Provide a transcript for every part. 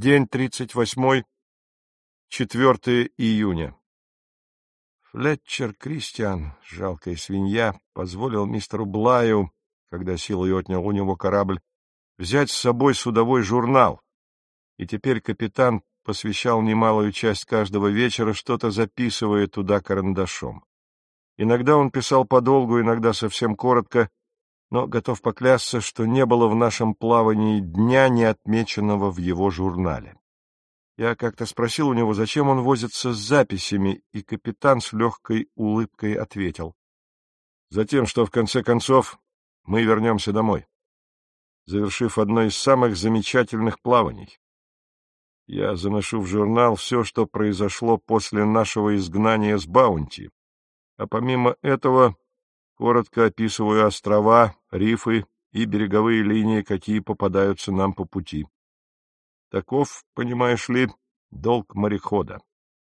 День 38, 4 июня. Флетчер Кристиан, жалкая свинья, позволил мистеру Блаю, когда силой отнял у него корабль, взять с собой судовой журнал, и теперь капитан посвящал немалую часть каждого вечера, что-то записывая туда карандашом. Иногда он писал подолгу, иногда совсем коротко, но готов поклясться, что не было в нашем плавании дня, не отмеченного в его журнале. Я как-то спросил у него, зачем он возится с записями, и капитан с легкой улыбкой ответил: «Затем, что в конце концов мы вернемся домой, завершив одно из самых замечательных плаваний. Я заношу в журнал все, что произошло после нашего изгнания с Баунти, а помимо этого коротко описываю острова, рифы и береговые линии, какие попадаются нам по пути. Таков, понимаешь ли, долг морехода».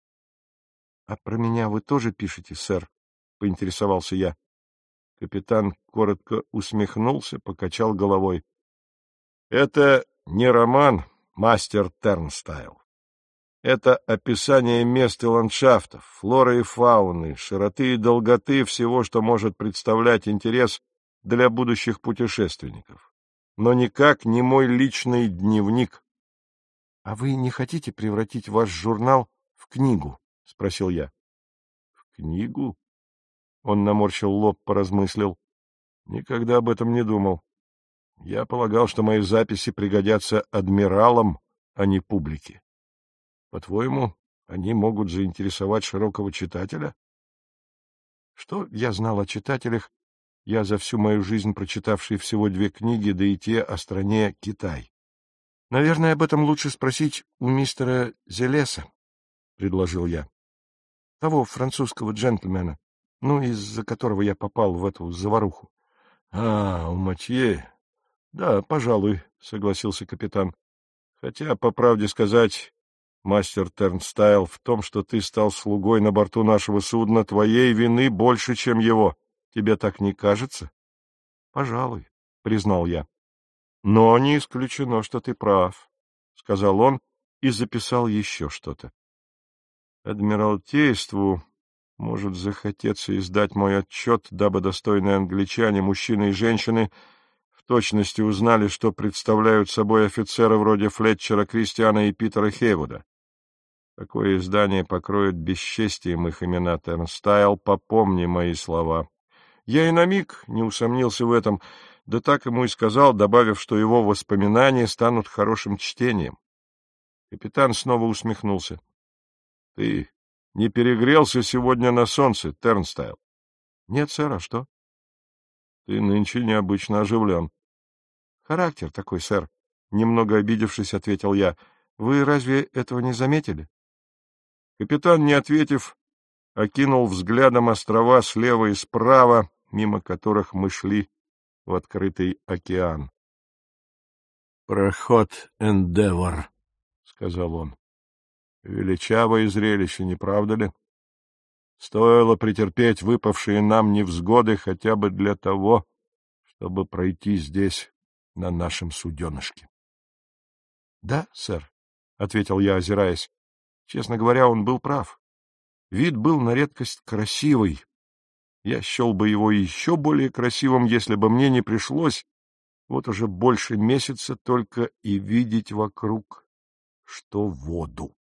— А про меня вы тоже пишете, сэр? — поинтересовался я. Капитан коротко усмехнулся, покачал головой. — Это не роман, мастер Тернстайл. Это описание мест и ландшафтов, флоры и фауны, широты и долготы всего, что может представлять интерес для будущих путешественников. Но никак не мой личный дневник. — А вы не хотите превратить ваш журнал в книгу? — спросил я. — В книгу? Он наморщил лоб, поразмыслил. — Никогда об этом не думал. Я полагал, что мои записи пригодятся адмиралам, а не публике. По-твоему, они могут заинтересовать широкого читателя? Что я знал о читателях, я за всю мою жизнь прочитавший всего 2 книги, да и те о стране Китай. — Наверное, об этом лучше спросить у мистера Зелеса, — предложил я. — Того французского джентльмена, из-за которого я попал в эту заваруху. — у Матье. — Да, пожалуй, — согласился капитан. — Хотя, по правде сказать, мастер Тернстайл, в том, что ты стал слугой на борту нашего судна, твоей вины больше, чем его. Тебе так не кажется? — Пожалуй, — признал я. — Но не исключено, что ты прав, — сказал он и записал еще что-то. Адмиралтейству может захотеться издать мой отчет, дабы достойные англичане, мужчины и женщины, в точности узнали, что представляют собой офицеры вроде Флетчера Кристиана и Питера Хейвуда. Такое издание покроет бесчестием их имена, Тернстайл, попомни мои слова. Я и на миг не усомнился в этом, да так ему и сказал, добавив, что его воспоминания станут хорошим чтением. Капитан снова усмехнулся. — Ты не перегрелся сегодня на солнце, Тернстайл? — Нет, сэр, а что? — Ты нынче необычно оживлен. — Характер такой, сэр, — немного обидевшись, ответил я. — Вы разве этого не заметили? Капитан, не ответив, окинул взглядом острова слева и справа, мимо которых мы шли в открытый океан. — Проход Эндевор, — сказал он. — Величавое зрелище, не правда ли? Стоило претерпеть выпавшие нам невзгоды хотя бы для того, чтобы пройти здесь на нашем суденышке. — Да, сэр, — ответил я, озираясь. Честно говоря, он был прав. Вид был на редкость красивый. Я счел бы его еще более красивым, если бы мне не пришлось вот уже больше месяца только и видеть вокруг, что воду.